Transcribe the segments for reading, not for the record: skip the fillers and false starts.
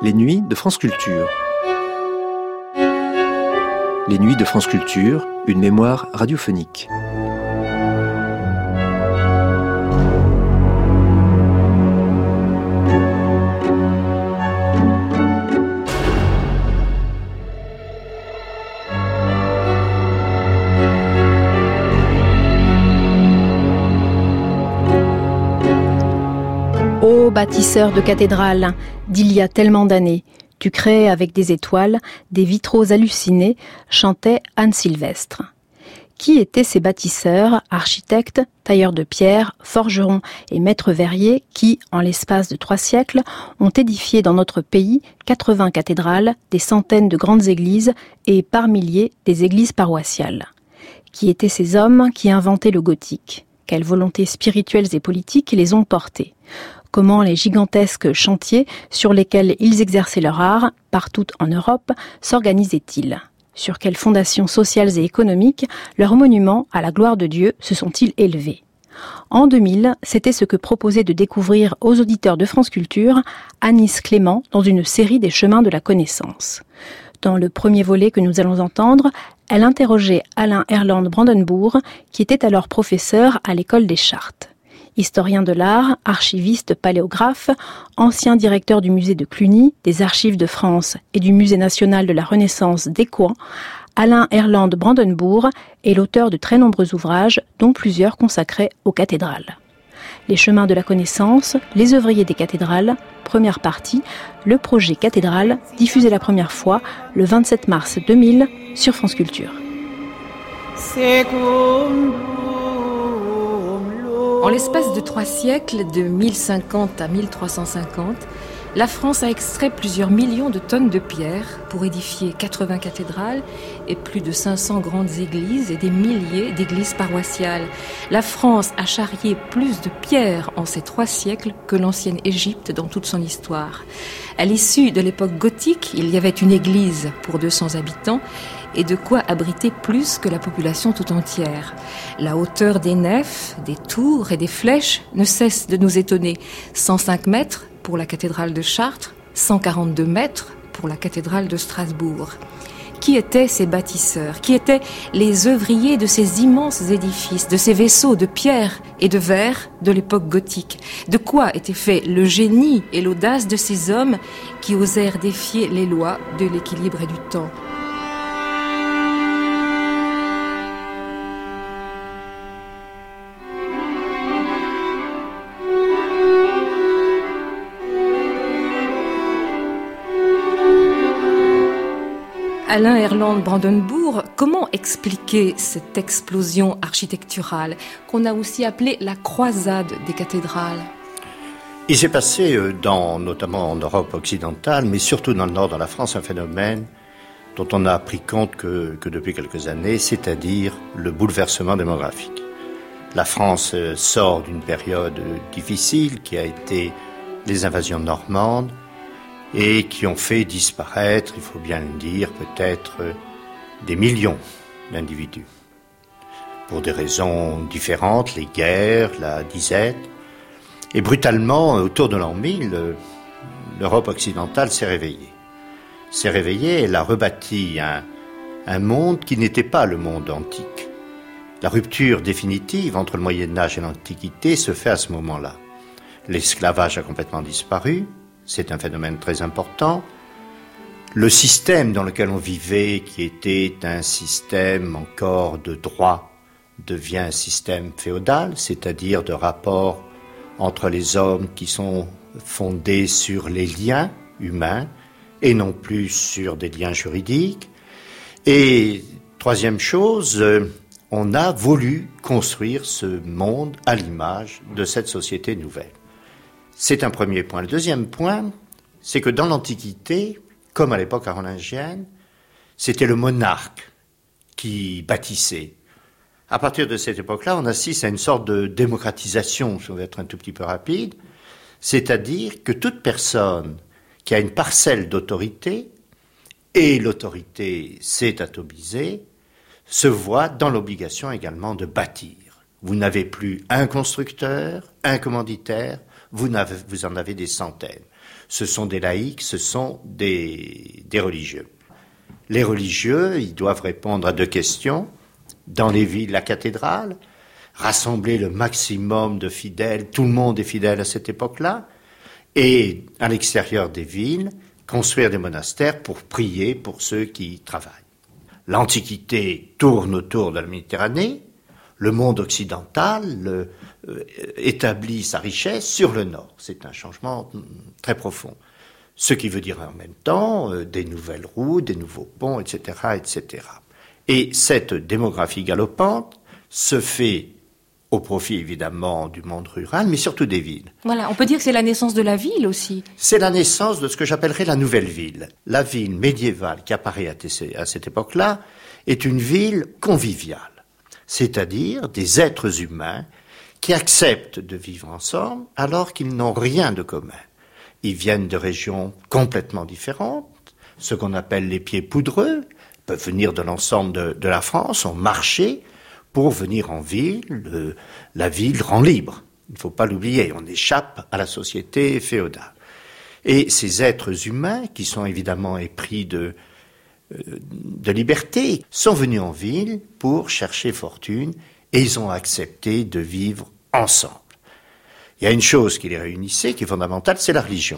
Les nuits de France Culture. Les nuits de France Culture, une mémoire radiophonique. Ô bâtisseur de cathédrales, d'il y a tellement d'années, tu crées avec des étoiles, des vitraux hallucinés, chantait Anne Sylvestre. Qui étaient ces bâtisseurs, architectes, tailleurs de pierre, forgerons et maîtres verriers qui, en l'espace de 3 siècles, ont édifié dans notre pays 80 cathédrales, des centaines de grandes églises et par milliers des églises paroissiales? Qui étaient ces hommes qui inventaient le gothique? Quelles volontés spirituelles et politiques les ont portés? Comment les gigantesques chantiers sur lesquels ils exerçaient leur art, partout en Europe, s'organisaient-ils? Sur quelles fondations sociales et économiques leurs monuments à la gloire de Dieu se sont-ils élevés? En 2000, c'était ce que proposait de découvrir aux auditeurs de France Culture Anis Clément dans une série des chemins de la connaissance. Dans le premier volet que nous allons entendre, elle interrogeait Alain Erland Brandenbourg, qui était alors professeur à l'école des Chartes. Historien de l'art, archiviste paléographe, ancien directeur du musée de Cluny, des Archives de France et du Musée national de la Renaissance d'Écouen, Alain Erland Brandenbourg est l'auteur de très nombreux ouvrages, dont plusieurs consacrés aux cathédrales. Les chemins de la connaissance, les ouvriers des cathédrales, première partie, le projet cathédrale, diffusé la première fois le 27 mars 2000 sur France Culture. En l'espace de 3 siècles, de 1050 à 1350, la France a extrait plusieurs millions de tonnes de pierre pour édifier 80 cathédrales et plus de 500 grandes églises et des milliers d'églises paroissiales. La France a charrié plus de pierres en ces 3 siècles que l'ancienne Égypte dans toute son histoire. À l'issue de l'époque gothique, il y avait une église pour 200 habitants et de quoi abriter plus que la population tout entière. La hauteur des nefs, des tours et des flèches ne cesse de nous étonner. 105 mètres pour la cathédrale de Chartres, 142 mètres pour la cathédrale de Strasbourg. Qui étaient ces bâtisseurs? Qui étaient les œuvriers de ces immenses édifices, de ces vaisseaux de pierre et de verre de l'époque gothique? De quoi était fait le génie et l'audace de ces hommes qui osèrent défier les lois de l'équilibre et du temps? Alain Erland Brandenbourg, comment expliquer cette explosion architecturale qu'on a aussi appelée la croisade des cathédrales? Il s'est passé, notamment en Europe occidentale, mais surtout dans le nord de la France, un phénomène dont on n'a pris compte que depuis quelques années, c'est-à-dire le bouleversement démographique. La France sort d'une période difficile qui a été les invasions normandes, et qui ont fait disparaître, il faut bien le dire, peut-être des millions d'individus. Pour des raisons différentes, les guerres, la disette. Et brutalement, autour de l'an 1000, l'Europe occidentale s'est réveillée. Elle a rebâti un monde qui n'était pas le monde antique. La rupture définitive entre le Moyen-Âge et l'Antiquité se fait à ce moment-là. L'esclavage a complètement disparu. C'est un phénomène très important. Le système dans lequel on vivait, qui était un système encore de droit, devient un système féodal, c'est-à-dire de rapports entre les hommes qui sont fondés sur les liens humains et non plus sur des liens juridiques. Et troisième chose, on a voulu construire ce monde à l'image de cette société nouvelle. C'est un premier point. Le deuxième point, c'est que dans l'Antiquité, comme à l'époque carolingienne, c'était le monarque qui bâtissait. À partir de cette époque-là, on assiste à une sorte de démocratisation, si on veut être un tout petit peu rapide, c'est-à-dire que toute personne qui a une parcelle d'autorité, et l'autorité s'est atomisée, se voit dans l'obligation également de bâtir. Vous n'avez plus un constructeur, un commanditaire, vous en avez des centaines. ce sont des laïcs, ce sont des religieux. Les religieux, ils doivent répondre à 2 questions. Dans les villes, la cathédrale, rassembler le maximum de fidèles, tout le monde est fidèle à cette époque-là, et à l'extérieur des villes, construire des monastères pour prier pour ceux qui travaillent. L'Antiquité tourne autour de la Méditerranée, le monde occidental établit sa richesse sur le nord. C'est un changement très profond. Ce qui veut dire en même temps des nouvelles routes, des nouveaux ponts, etc., etc. Et cette démographie galopante se fait au profit évidemment du monde rural, mais surtout des villes. Voilà, on peut dire que c'est la naissance de la ville aussi. C'est la naissance de ce que j'appellerais la nouvelle ville. La ville médiévale qui apparaît à cette époque-là est une ville conviviale, c'est-à-dire des êtres humains qui acceptent de vivre ensemble alors qu'ils n'ont rien de commun. Ils viennent de régions complètement différentes, ce qu'on appelle les pieds poudreux, peuvent venir de l'ensemble de la France, ont marché pour venir en ville. La ville rend libre, il ne faut pas l'oublier, on échappe à la société féodale. Et ces êtres humains, qui sont évidemment épris de liberté, sont venus en ville pour chercher fortune et ils ont accepté de vivre ensemble. Il y a une chose qui les réunissait, qui est fondamentale, c'est la religion.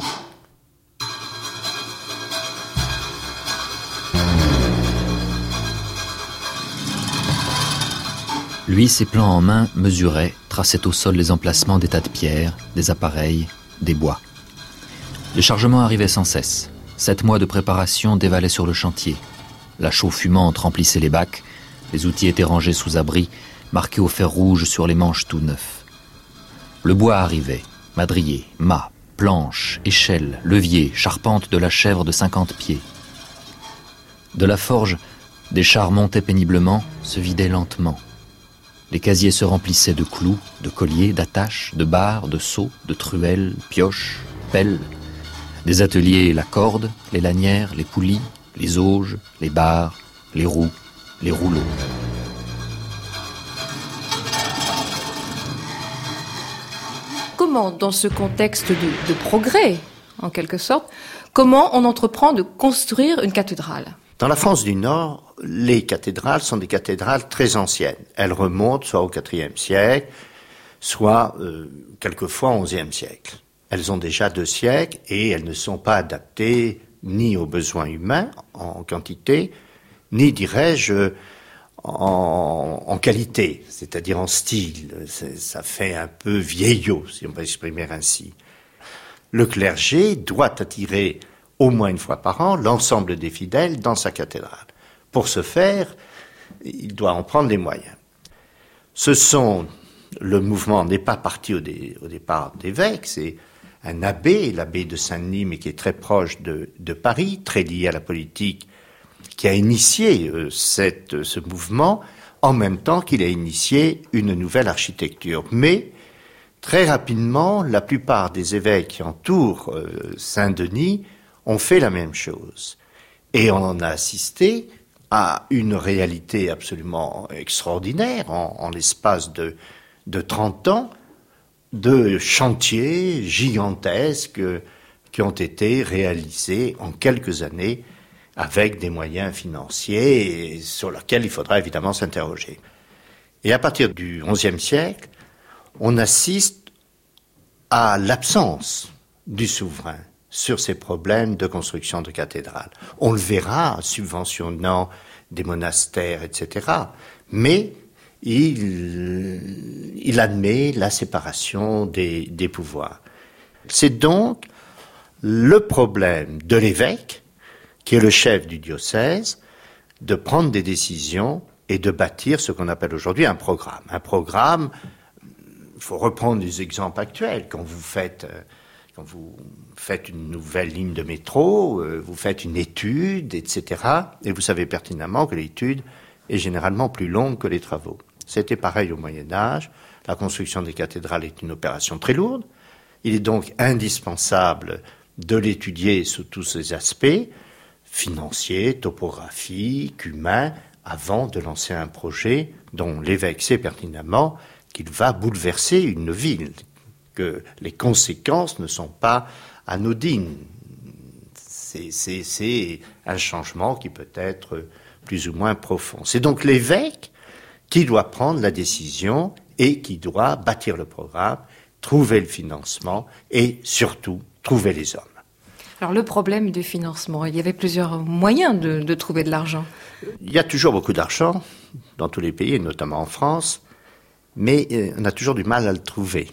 Lui, ses plans en main, mesurait, traçait au sol les emplacements des tas de pierres, des appareils, des bois. Les chargements arrivaient sans cesse. 7 mois de préparation dévalaient sur le chantier. La chaux fumante remplissait les bacs, les outils étaient rangés sous abri, marqués au fer rouge sur les manches tout neufs. Le bois arrivait, madriers, mâts, planches, échelles, leviers, charpentes de la chèvre de 50 pieds. De la forge, des chars montaient péniblement, se vidaient lentement. Les casiers se remplissaient de clous, de colliers, d'attaches, de barres, de seaux, de truelles, pioches, pelles. Des ateliers, la corde, les lanières, les poulies, les auges, les barres, les roues, les rouleaux. Comment, dans ce contexte de progrès, en quelque sorte, comment on entreprend de construire une cathédrale ? Dans la France du Nord, les cathédrales sont des cathédrales très anciennes. Elles remontent soit au IVe siècle, soit quelquefois au XIe siècle. Elles ont déjà 2 siècles et elles ne sont pas adaptées ni aux besoins humains en quantité, ni, dirais-je, en qualité, c'est-à-dire en style. Ça fait un peu vieillot, si on peut exprimer ainsi. Le clergé doit attirer au moins une fois par an l'ensemble des fidèles dans sa cathédrale. Pour ce faire, il doit en prendre les moyens. Le mouvement n'est pas parti au départ d'évêques, c'est un abbé, l'abbé de Saint-Denis, mais qui est très proche de Paris, très lié à la politique, qui a initié ce mouvement, en même temps qu'il a initié une nouvelle architecture. Mais, très rapidement, la plupart des évêques qui entourent Saint-Denis ont fait la même chose. Et on en a assisté à une réalité absolument extraordinaire, en l'espace de 30 ans, de chantiers gigantesques qui ont été réalisés en quelques années avec des moyens financiers sur lesquels il faudra évidemment s'interroger. Et à partir du XIe siècle, on assiste à l'absence du souverain sur ces problèmes de construction de cathédrales. On le verra subventionnant des monastères, etc. Mais il admet la séparation des pouvoirs. C'est donc le problème de l'évêque, qui est le chef du diocèse, de prendre des décisions et de bâtir ce qu'on appelle aujourd'hui un programme. Un programme, il faut reprendre des exemples actuels. Quand vous faites une nouvelle ligne de métro, vous faites une étude, etc. Et vous savez pertinemment que l'étude est généralement plus longue que les travaux. C'était pareil au Moyen-Âge. La construction des cathédrales est une opération très lourde. Il est donc indispensable de l'étudier sous tous ses aspects, financiers, topographiques, humains, avant de lancer un projet dont l'évêque sait pertinemment qu'il va bouleverser une ville, que les conséquences ne sont pas anodine. C'est un changement qui peut être plus ou moins profond. C'est donc l'évêque qui doit prendre la décision et qui doit bâtir le programme, trouver le financement et surtout trouver les hommes. Alors le problème du financement, il y avait plusieurs moyens de trouver de l'argent. Il y a toujours beaucoup d'argent dans tous les pays, et notamment en France, mais on a toujours du mal à le trouver.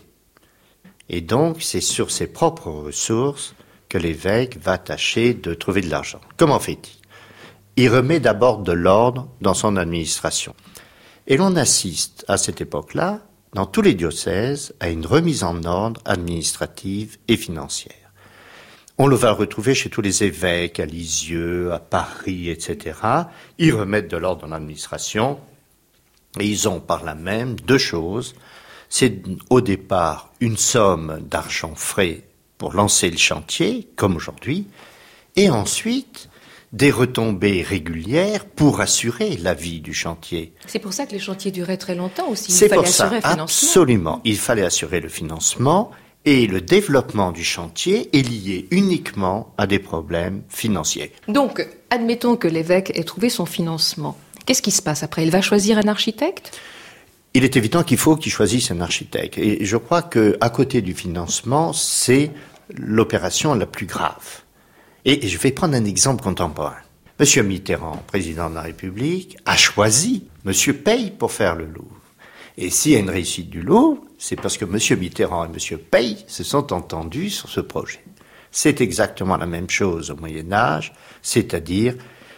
Et donc c'est sur ses propres ressources que l'évêque va tâcher de trouver de l'argent. Comment fait-il ? Il remet d'abord de l'ordre dans son administration. Et l'on assiste à cette époque-là, dans tous les diocèses, à une remise en ordre administrative et financière. On le va retrouver chez tous les évêques, à Lisieux, à Paris, etc. Ils remettent de l'ordre dans l'administration et ils ont par là même deux choses. C'est au départ une somme d'argent frais pour lancer le chantier, comme aujourd'hui, et ensuite des retombées régulières pour assurer la vie du chantier. C'est pour ça que les chantiers duraient très longtemps aussi. C'est pour ça, absolument. Il fallait assurer le financement et le développement du chantier est lié uniquement à des problèmes financiers. Donc, admettons que l'évêque ait trouvé son financement. Qu'est-ce qui se passe après ? Il va choisir un architecte ? Il est évident qu'il faut qu'il choisisse un architecte. Et je crois qu'à côté du financement, c'est l'opération la plus grave. Et je vais prendre un exemple contemporain. Monsieur Mitterrand, président de la République, a choisi Monsieur Paye pour faire le Louvre. Et s'il y a une réussite du Louvre, c'est parce que Monsieur Mitterrand et Monsieur Paye se sont entendus sur ce projet. C'est exactement la même chose au Moyen-Âge, c'est-à-dire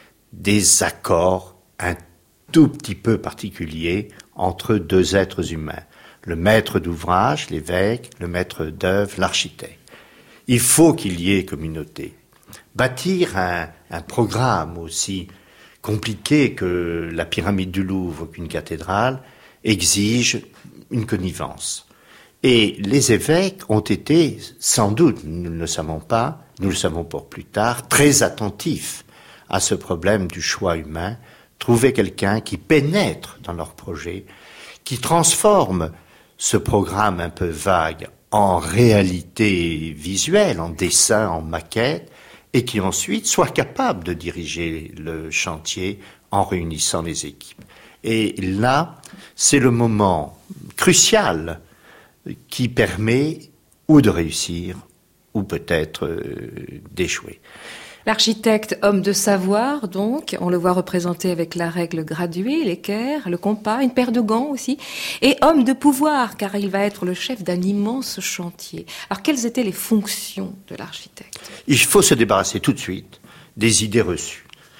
des accords un tout petit peu particuliers entre deux êtres humains. Le maître d'ouvrage, l'évêque, le maître d'œuvre, l'architecte. Il faut qu'il y ait communauté. Bâtir un programme aussi compliqué que la pyramide du Louvre, qu'une cathédrale, exige une connivence. Et les évêques ont été, sans doute, nous ne le savons pas, nous le savons pour plus tard, très attentifs à ce problème du choix humain, trouver quelqu'un qui pénètre dans leur projet, qui transforme ce programme un peu vague en réalité visuelle, en dessin, en maquette, et qui ensuite soit capable de diriger le chantier en réunissant les équipes. Et là, c'est le moment crucial qui permet ou de réussir ou peut-être d'échouer. L'architecte, homme de savoir, donc, on le voit représenté avec la règle graduée, l'équerre, le compas, une paire de gants aussi, et homme de pouvoir, car il va être le chef d'un immense chantier. Alors, quelles étaient les fonctions de l'architecte ? Il faut se débarrasser tout de suite des idées reçues.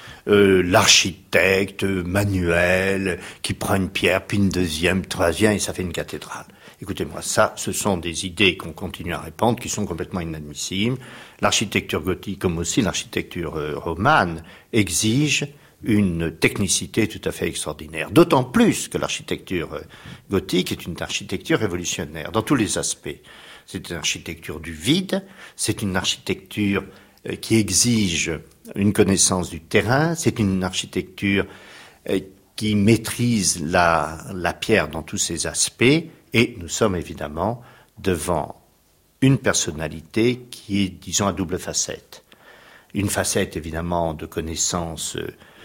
L'architecte manuel qui prend une pierre, puis une deuxième, troisième, et ça fait une cathédrale. Écoutez-moi, ça, ce sont des idées qu'on continue à répandre, qui sont complètement inadmissibles. L'architecture gothique, comme aussi l'architecture romane, exige une technicité tout à fait extraordinaire. D'autant plus que l'architecture gothique est une architecture révolutionnaire, dans tous les aspects. C'est une architecture du vide, c'est une architecture qui exige une connaissance du terrain, c'est une architecture qui maîtrise la pierre dans tous ses aspects, et nous sommes évidemment devant une personnalité qui est, disons, à double facette. Une facette, évidemment, de connaissances,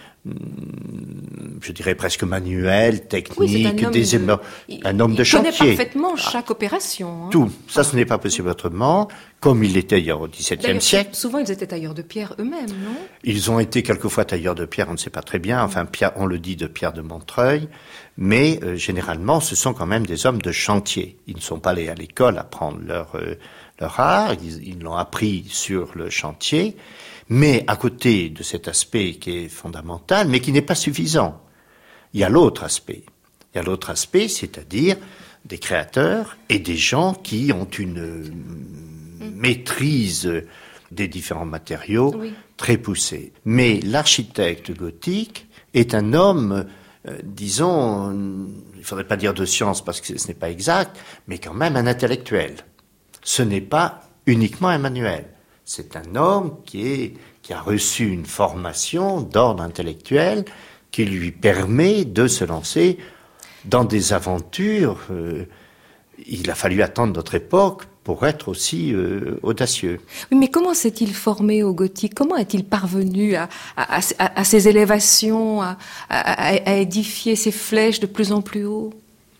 je dirais presque manuelle, technique, oui, un homme de chantier. Il connaît parfaitement chaque opération. Hein. Tout. Ça, ce n'est pas possible autrement, comme il l'était d'ailleurs au XVIIe siècle. Souvent, ils étaient tailleurs de pierre eux-mêmes, non ? Ils ont été quelquefois tailleurs de pierre, on ne sait pas très bien. Enfin, on le dit de Pierre de Montreuil. Mais généralement, ce sont quand même des hommes de chantier. Ils ne sont pas allés à l'école apprendre leur art, ils l'ont appris sur le chantier. Mais à côté de cet aspect qui est fondamental, mais qui n'est pas suffisant, il y a l'autre aspect. Il y a l'autre aspect, c'est-à-dire des créateurs et des gens qui ont une maîtrise des différents matériaux très poussée. Mais l'architecte gothique est un homme, disons, il ne faudrait pas dire de science parce que ce n'est pas exact, mais quand même un intellectuel. Ce n'est pas uniquement un manuel. C'est un homme qui a reçu une formation d'ordre intellectuel qui lui permet de se lancer dans des aventures il a fallu attendre notre époque pour être aussi audacieux. Oui, mais comment s'est-il formé au gothique? Comment est-il parvenu à ces élévations, à édifier ces flèches de plus en plus haut?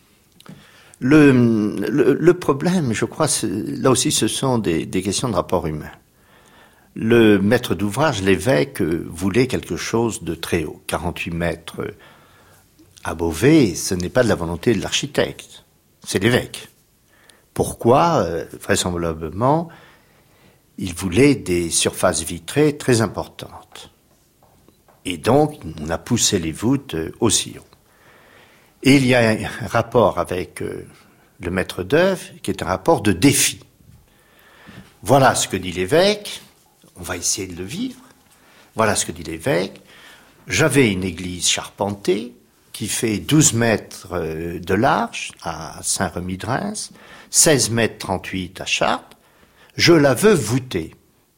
Le problème, je crois, là aussi, ce sont des questions de rapport humain. Le maître d'ouvrage, l'évêque, voulait quelque chose de très haut. 48 mètres à Beauvais, ce n'est pas de la volonté de l'architecte, c'est l'évêque. Pourquoi? Vraisemblablement, il voulait des surfaces vitrées très importantes. Et donc, on a poussé les voûtes aussi haut. Et il y a un rapport avec le maître d'œuvre qui est un rapport de défi. Voilà ce que dit l'évêque, on va essayer de le vivre. Voilà ce que dit l'évêque. J'avais une église charpentée qui fait 12 mètres de large à Saint-Remy-de-Reims, 16 mètres 38 à Chartres. Je la veux voûtée.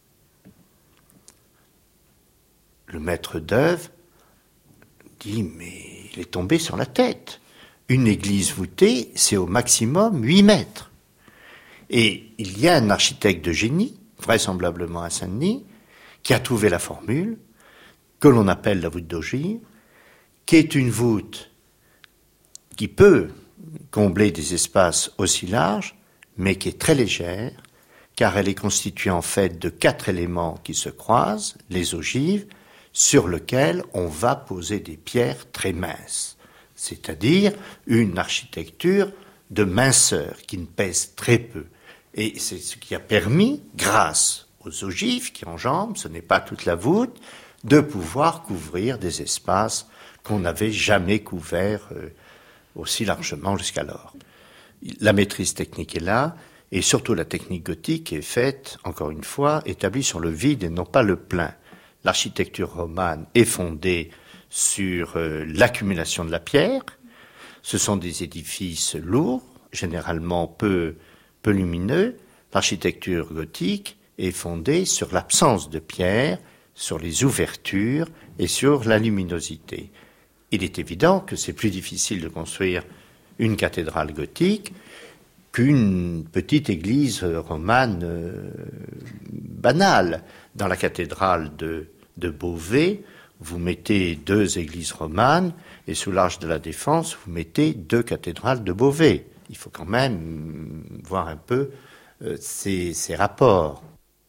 Le maître d'œuvre dit, mais il est tombé sur la tête. Une église voûtée, c'est au maximum 8 mètres. Et il y a un architecte de génie, vraisemblablement à Saint-Denis, qui a trouvé la formule, que l'on appelle la voûte d'ogive, qui est une voûte qui peut combler des espaces aussi larges, mais qui est très légère, car elle est constituée en fait de 4 éléments qui se croisent, les ogives, sur lesquels on va poser des pierres très minces, c'est-à-dire une architecture de minceur qui ne pèse très peu. Et c'est ce qui a permis, grâce aux ogives qui enjambent, ce n'est pas toute la voûte, de pouvoir couvrir des espaces qu'on n'avait jamais couverts aussi largement jusqu'alors. La maîtrise technique est là, et surtout la technique gothique est faite, encore une fois, établie sur le vide et non pas le plein. L'architecture romane est fondée sur l'accumulation de la pierre. Ce sont des édifices lourds, généralement peu lumineux. L'architecture gothique est fondée sur l'absence de pierre, sur les ouvertures et sur la luminosité. Il est évident que c'est plus difficile de construire une cathédrale gothique qu'une petite église romane banale. Dans la cathédrale de Beauvais, vous mettez 2 églises romanes et sous l'Arche de la Défense, vous mettez 2 cathédrales de Beauvais. Il faut quand même voir un peu ces rapports.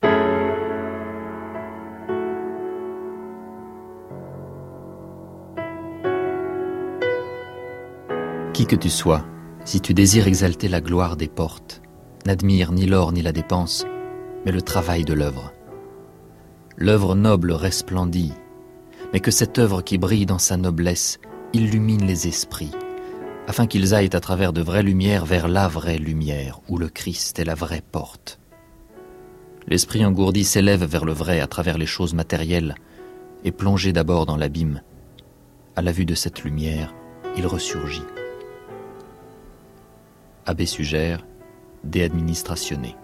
Qui que tu sois, si tu désires exalter la gloire des portes, n'admire ni l'or ni la dépense, mais le travail de l'œuvre. L'œuvre noble resplendit, mais que cette œuvre qui brille dans sa noblesse illumine les esprits, afin qu'ils aillent à travers de vraies lumières vers la vraie lumière, où le Christ est la vraie porte. L'esprit engourdi s'élève vers le vrai à travers les choses matérielles, et plongé d'abord dans l'abîme. À la vue de cette lumière, il ressurgit. Abbé Sugère, De Administratione.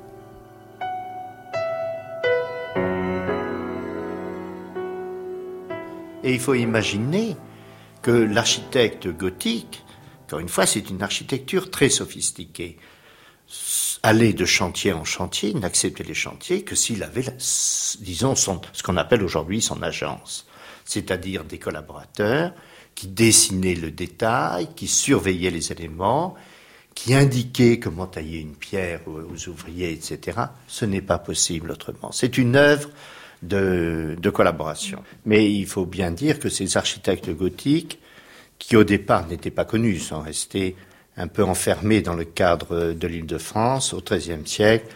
Et il faut imaginer que l'architecte gothique, encore une fois, c'est une architecture très sophistiquée. Aller de chantier en chantier, n'accepter les chantiers que s'il avait, disons, ce qu'on appelle aujourd'hui son agence, c'est-à-dire des collaborateurs qui dessinaient le détail, qui surveillaient les éléments, qui indiquaient comment tailler une pierre aux ouvriers, etc. Ce n'est pas possible autrement. C'est une œuvre de collaboration. Mais il faut bien dire que ces architectes gothiques, qui au départ n'étaient pas connus, sont restés un peu enfermés dans le cadre de l'Île-de-France au XIIIe siècle,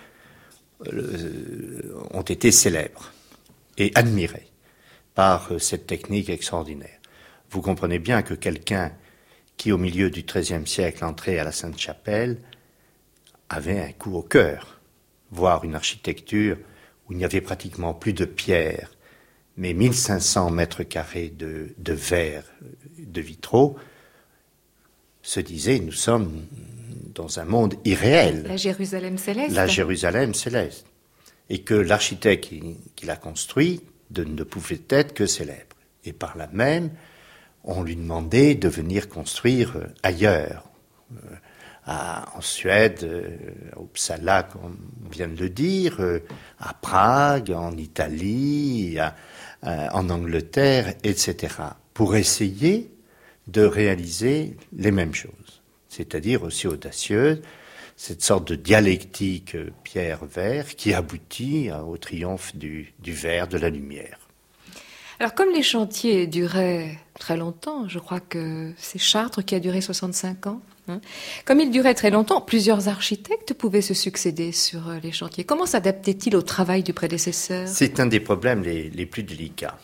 ont été célèbres et admirés par cette technique extraordinaire. Vous comprenez bien que quelqu'un qui, au milieu du XIIIe siècle, entrait à la Sainte-Chapelle, avait un coup au cœur. Voir une architecture où il n'y avait pratiquement plus de pierre, mais 1500 mètres carrés de verre, de vitraux, se disait, nous sommes dans un monde irréel. La Jérusalem céleste. La Jérusalem céleste. Et que l'architecte qui l'a construit ne pouvait être que célèbre. Et par là même, on lui demandait de venir construire ailleurs, en Suède, à Uppsala, comme on vient de le dire, à Prague, en Italie, en Angleterre, etc., pour essayer de réaliser les mêmes choses, c'est-à-dire aussi audacieuses, cette sorte de dialectique pierre-verre qui aboutit au triomphe du verre, de la lumière. Alors comme les chantiers duraient très longtemps, je crois que c'est Chartres qui a duré 65 ans, comme il durait très longtemps, plusieurs architectes pouvaient se succéder sur les chantiers. Comment s'adaptait-il au travail du prédécesseur ? C'est un des problèmes les plus délicats,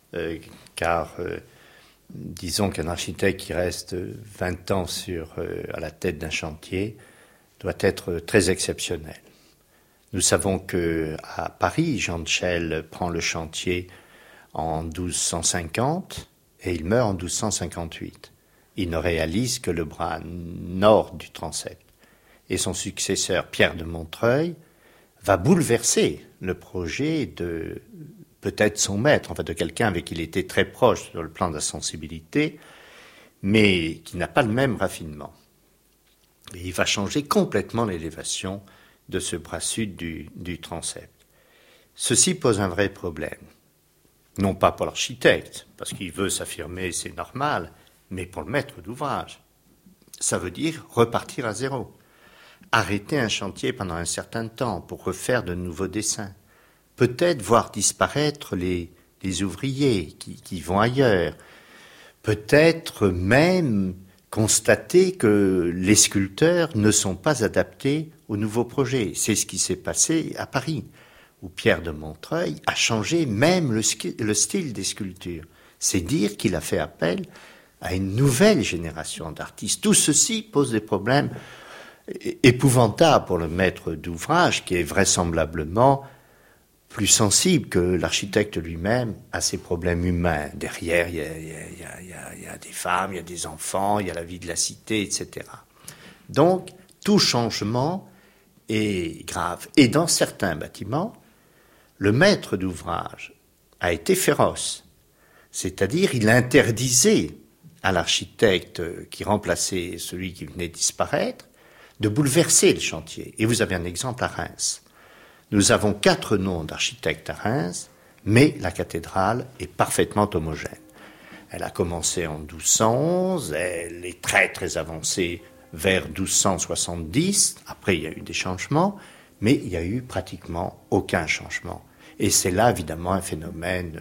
car disons qu'un architecte qui reste 20 ans à la tête d'un chantier doit être très exceptionnel. Nous savons qu'à Paris, Jean de Chelles prend le chantier en 1250 et il meurt en 1258. Il ne réalise que le bras nord du transept. Et son successeur, Pierre de Montreuil, va bouleverser le projet de peut-être son maître, enfin de quelqu'un avec qui il était très proche sur le plan de la sensibilité, mais qui n'a pas le même raffinement. Et il va changer complètement l'élévation de ce bras sud du transept. Ceci pose un vrai problème. Non pas pour l'architecte, parce qu'il veut s'affirmer, c'est normal, mais pour le maître d'ouvrage. Ça veut dire repartir à zéro. Arrêter un chantier pendant un certain temps pour refaire de nouveaux dessins. Peut-être voir disparaître les ouvriers qui vont ailleurs. Peut-être même constater que les sculpteurs ne sont pas adaptés au nouveau projet. C'est ce qui s'est passé à Paris, où Pierre de Montreuil a changé même le style des sculptures. C'est dire qu'il a fait appel à une nouvelle génération d'artistes. Tout ceci pose des problèmes épouvantables pour le maître d'ouvrage, qui est vraisemblablement plus sensible que l'architecte lui-même à ses problèmes humains. Derrière, il y a des femmes, il y a des enfants, il y a la vie de la cité, etc. Donc, tout changement est grave. Et dans certains bâtiments, le maître d'ouvrage a été féroce. C'est-à-dire, il interdisait à l'architecte qui remplaçait celui qui venait disparaître de bouleverser le chantier. Et vous avez un exemple à Reims. Nous avons 4 noms d'architectes à Reims, mais la cathédrale est parfaitement homogène. Elle a commencé en 1211, elle est très très avancée vers 1270, après il y a eu des changements, mais il n'y a eu pratiquement aucun changement. Et c'est là évidemment un phénomène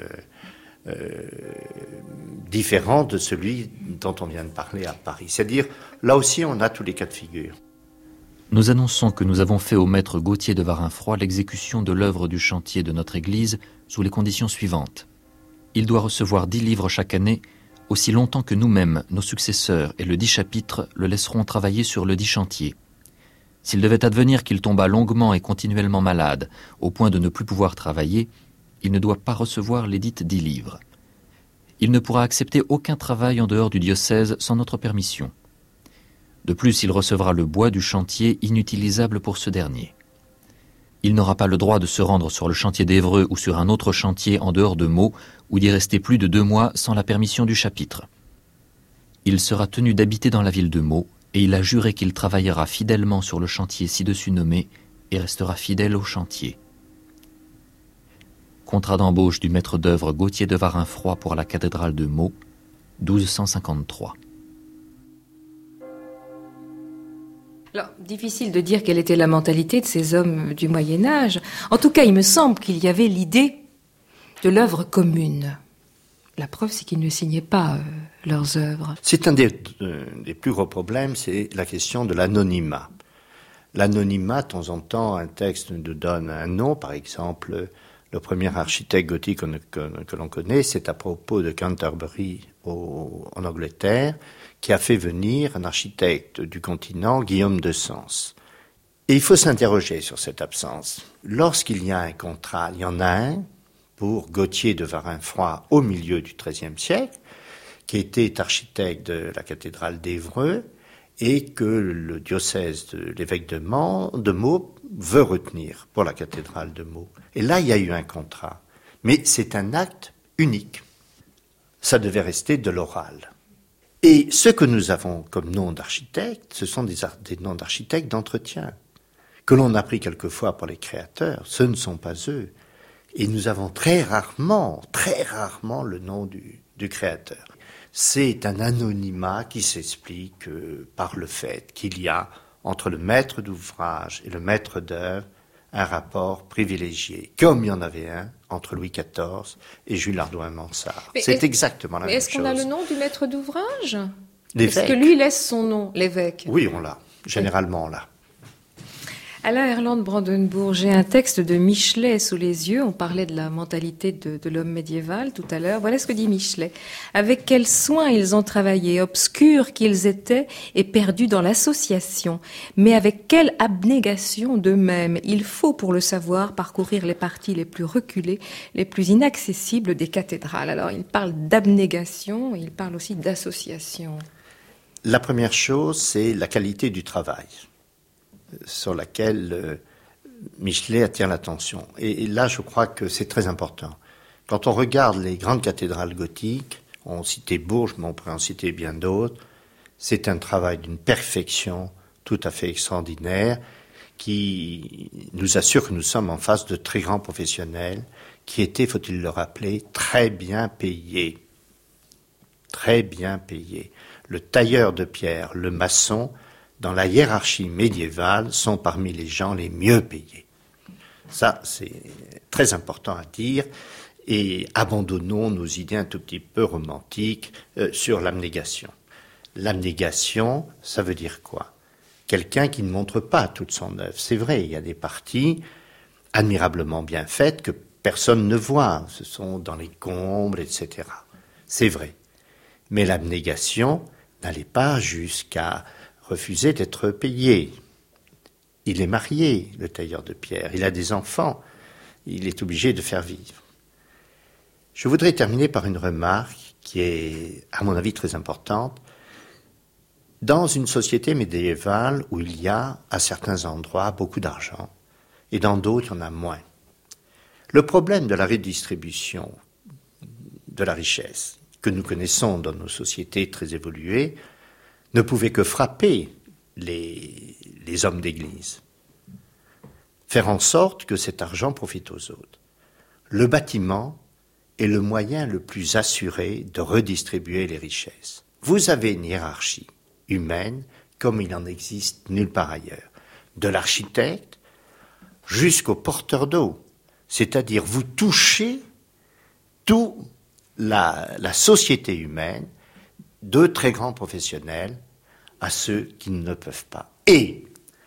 différent de celui dont on vient de parler à Paris. C'est-à-dire, là aussi on a tous les cas de figure. Nous annonçons que nous avons fait au maître Gauthier de Varinfroy l'exécution de l'œuvre du chantier de notre église sous les conditions suivantes. Il doit recevoir 10 livres chaque année, aussi longtemps que nous-mêmes, nos successeurs et le 10 chapitres le laisseront travailler sur le 10 chantier. S'il devait advenir qu'il tombât longuement et continuellement malade, au point de ne plus pouvoir travailler, il ne doit pas recevoir les dites 10 livres. Il ne pourra accepter aucun travail en dehors du diocèse sans notre permission. De plus, il recevra le bois du chantier inutilisable pour ce dernier. Il n'aura pas le droit de se rendre sur le chantier d'Évreux ou sur un autre chantier en dehors de Meaux, ou d'y rester plus de 2 mois sans la permission du chapitre. Il sera tenu d'habiter dans la ville de Meaux, et il a juré qu'il travaillera fidèlement sur le chantier ci-dessus nommé et restera fidèle au chantier. Contrat d'embauche du maître d'œuvre Gauthier de Varinfroy pour la cathédrale de Meaux, 1253. Alors, difficile de dire quelle était la mentalité de ces hommes du Moyen-Âge. En tout cas, il me semble qu'il y avait l'idée de l'œuvre commune. La preuve, c'est qu'ils ne signaient pas leurs œuvres. C'est un des plus gros problèmes, c'est la question de l'anonymat. L'anonymat, de temps en temps, un texte nous donne un nom, par exemple, le premier architecte gothique que l'on connaît, c'est à propos de Canterbury en Angleterre, qui a fait venir un architecte du continent, Guillaume de Sens. Et il faut s'interroger sur cette absence. Lorsqu'il y a un contrat, il y en a un pour Gauthier de Varinfroy au milieu du XIIIe siècle, qui était architecte de la cathédrale d'Évreux, et que le diocèse de l'évêque de Meaux veut retenir pour la cathédrale de Meaux. Et là, il y a eu un contrat. Mais c'est un acte unique. Ça devait rester de l'oral. Et ce que nous avons comme nom d'architecte, ce sont des noms d'architectes d'entretien, que l'on a pris quelquefois pour les créateurs, ce ne sont pas eux. Et nous avons très rarement le nom du créateur. C'est un anonymat qui s'explique par le fait qu'il y a entre le maître d'ouvrage et le maître d'œuvre un rapport privilégié, comme il y en avait un entre Louis XIV et Jules Hardouin-Mansart. C'est exactement la même chose. Est-ce qu'on a le nom du maître d'ouvrage ? L'évêque. Est-ce que lui laisse son nom, l'évêque ? Oui, on l'a. Généralement, on l'a. Alain Erland Brandenburg, j'ai un texte de Michelet sous les yeux. On parlait de la mentalité de l'homme médiéval tout à l'heure. Voilà ce que dit Michelet. Avec quel soin ils ont travaillé, obscurs qu'ils étaient et perdus dans l'association. Mais avec quelle abnégation d'eux-mêmes. Il faut, pour le savoir, parcourir les parties les plus reculées, les plus inaccessibles des cathédrales. Alors, il parle d'abnégation et il parle aussi d'association. La première chose, c'est la qualité du travail, sur laquelle Michelet attire l'attention. Et là, je crois que c'est très important. Quand on regarde les grandes cathédrales gothiques, on citait Bourges, mais on pourrait en citer bien d'autres, c'est un travail d'une perfection tout à fait extraordinaire qui nous assure que nous sommes en face de très grands professionnels qui étaient, faut-il le rappeler, très bien payés. Très bien payés. Le tailleur de pierre, le maçon, dans la hiérarchie médiévale, sont parmi les gens les mieux payés. Ça, c'est très important à dire. Et abandonnons nos idées un tout petit peu romantiques sur l'abnégation. L'abnégation, ça veut dire quoi ? Quelqu'un qui ne montre pas toute son œuvre. C'est vrai, il y a des parties admirablement bien faites que personne ne voit. Ce sont dans les combles, etc. C'est vrai. Mais l'abnégation n'allait pas jusqu'à refuser d'être payé. Il est marié, le tailleur de pierre. Il a des enfants. Il est obligé de faire vivre. Je voudrais terminer par une remarque qui est, à mon avis, très importante. Dans une société médiévale où il y a, à certains endroits, beaucoup d'argent, et dans d'autres, il y en a moins. Le problème de la redistribution de la richesse que nous connaissons dans nos sociétés très évoluées ne pouvait que frapper les hommes d'église. Faire en sorte que cet argent profite aux autres. Le bâtiment est le moyen le plus assuré de redistribuer les richesses. Vous avez une hiérarchie humaine comme il en existe nulle part ailleurs. De l'architecte jusqu'au porteur d'eau. C'est-à-dire vous touchez toute la société humaine, de très grands professionnels à ceux qui ne peuvent pas. Et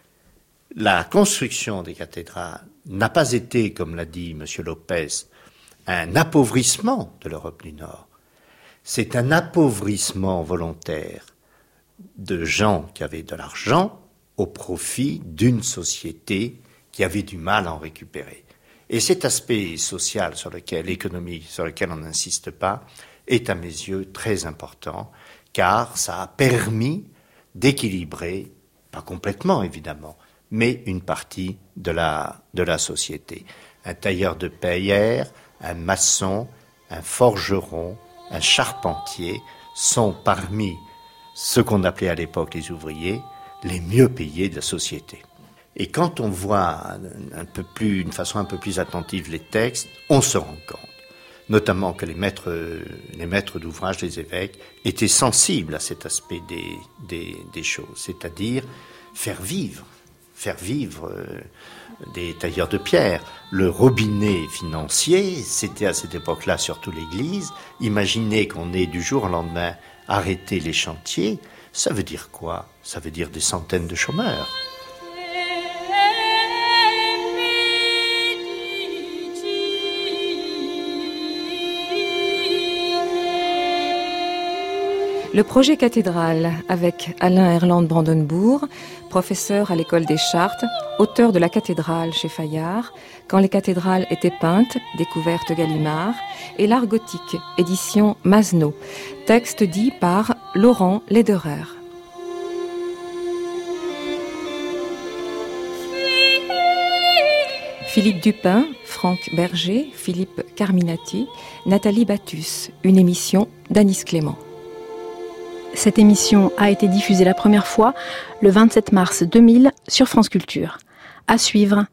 la construction des cathédrales n'a pas été, comme l'a dit M. Lopez, un appauvrissement de l'Europe du Nord. C'est un appauvrissement volontaire de gens qui avaient de l'argent au profit d'une société qui avait du mal à en récupérer. Et cet aspect social économique sur lequel on n'insiste pas, est à mes yeux très important, car ça a permis d'équilibrer, pas complètement évidemment, mais une partie de la société. Un tailleur de pierre, un maçon, un forgeron, un charpentier sont parmi ceux qu'on appelait à l'époque les ouvriers, les mieux payés de la société. Et quand on voit d'une façon un peu plus attentive les textes, on se rend compte, notamment que les maîtres d'ouvrage, les évêques, étaient sensibles à cet aspect des choses, c'est-à-dire faire vivre des tailleurs de pierre. Le robinet financier, c'était à cette époque-là surtout l'Église. Imaginez qu'on ait du jour au lendemain arrêté les chantiers, ça veut dire quoi ? Ça veut dire des centaines de chômeurs. Le projet cathédrale avec Alain Erland Brandenburg, professeur à l'école des Chartes, auteur de la cathédrale chez Fayard, Quand les cathédrales étaient peintes, découverte Gallimard, et l'art gothique, édition Masneau, texte dit par Laurent Lederer. Philippe Dupin, Franck Berger, Philippe Carminati, Nathalie Battus, une émission d'Anis Clément. Cette émission a été diffusée la première fois le 27 mars 2000 sur France Culture. À suivre,